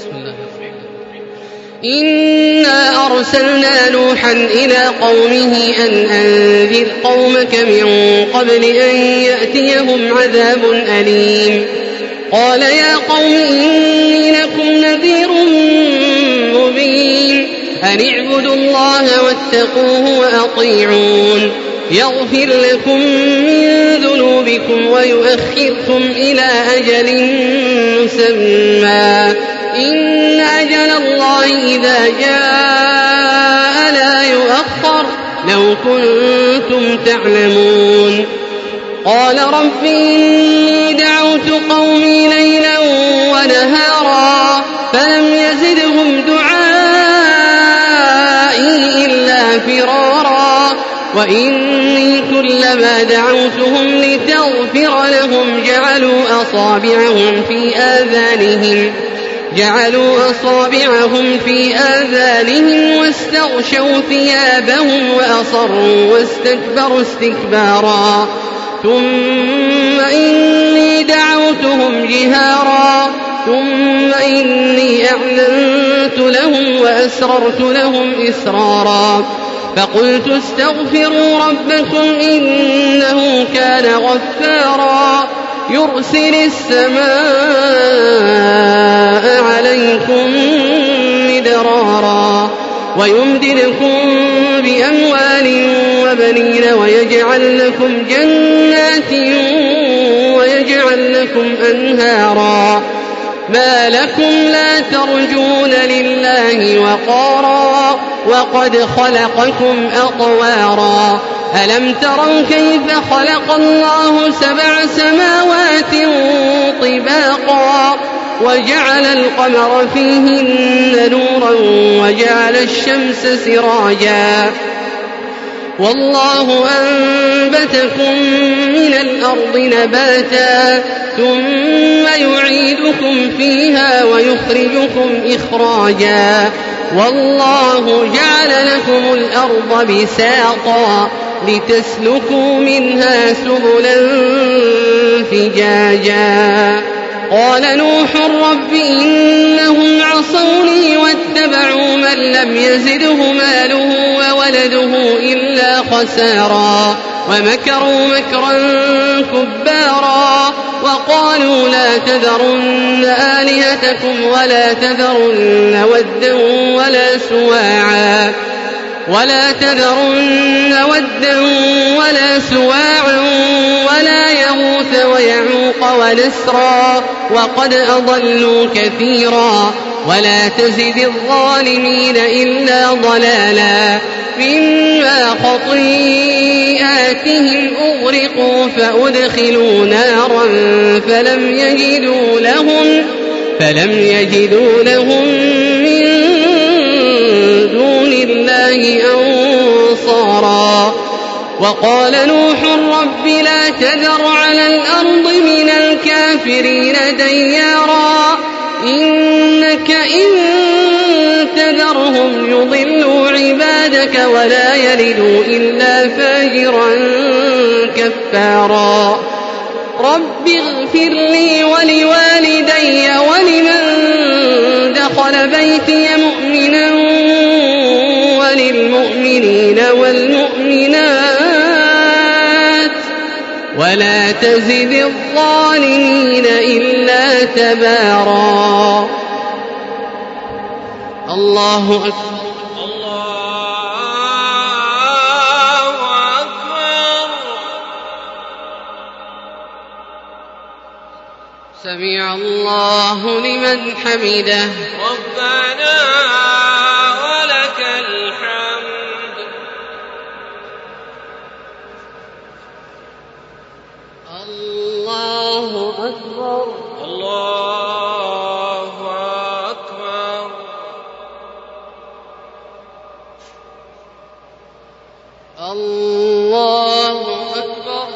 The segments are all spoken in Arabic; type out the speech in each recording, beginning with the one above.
إنا أرسلنا نوحا إلى قومه أن أنذر قومك من قبل أن يأتيهم عذاب أليم. قال يا قوم إني لكم نذير مبين أن اعبدوا الله واتقوه وأطيعون يغفر لكم من ذنوبكم ويؤخركم إلى أجل مسمى إن أجل الله إذا جاء لا يؤخر لو كنتم تعلمون. قال رب إني دعوت قومي ليلا ونهارا فلم يزدهم دعائي إلا فرارا وإني كلما دعوتهم لتغفر لهم جعلوا أصابعهم في آذانهم واستغشوا ثيابهم وأصروا واستكبروا استكبارا ثم إني دعوتهم جهارا ثم إني أعلنت لهم وأسررت لهم إسرارا فقلت استغفروا ربكم إنه كان غفارا يرسل السماء عليكم مدرارا ويمددكم بأموال وبنين ويجعل لكم جنات ويجعل لكم أنهارا ما لكم لا ترجون لله وقارا وقد خلقكم أطوارا ألم تروا كيف خلق الله 7 سماوات طباقا وجعل القمر فيهن نورا وجعل الشمس سراجا والله أنبتكم من الأرض نباتا ثم يعيدكم فيها ويخرجكم إخراجا والله جعل لكم الأرض بساطا لتسلكوا منها سبلا فجاجا. قال نوح رب إنهم عصوني واتبعوا من لم يزده ماله وولده إلا خسارا ومكروا مكرا كبارا وقالوا لا تذرن آلهتكم ولا تذرن ودا ولا سواعا ولا يغوث ويعوق ونسرا وقد أضلوا كثيرا ولا تزد الظالمين إلا ضلالا مما خطيئاتهم أغرقوا فأدخلوا نارا فلم يجدوا لهم من دون الله أنصارا. وقال نوح رب لا تذر على الأرض من الكافرين ديارا إنك إن تذرهم يضلوا عبادك ولا يلدوا إلا فاجرا كفارا. رب اغفر لي ولوالدي ولمن دخل بيتي مؤمنا وللمؤمنين والمؤمنات ولا تزد الظالمين إلا تبارا. الله أكبر. سمع الله لمن حمده ربنا ولك الحمد. الله أكبر. الله أكبر. الله أكبر.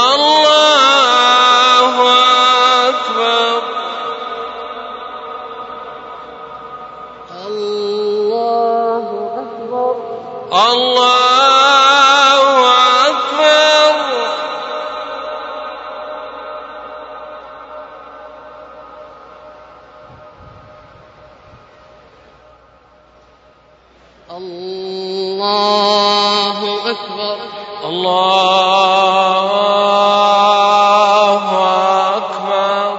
الله أكبر. الله أكبر. الله أكبر. الله أكبر. الله أكبر.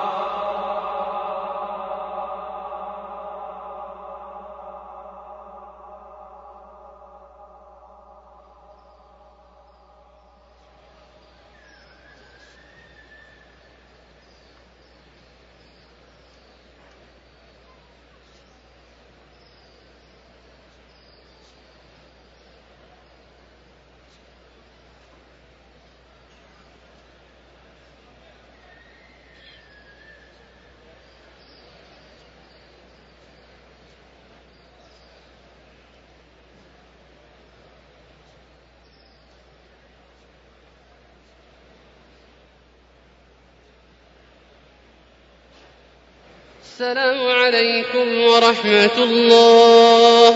السلام عليكم ورحمة الله.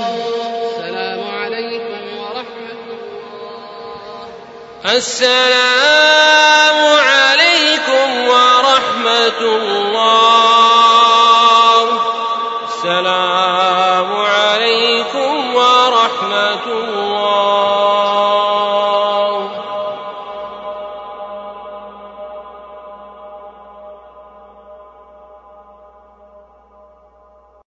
السلام عليكم ورحمة الله. السلام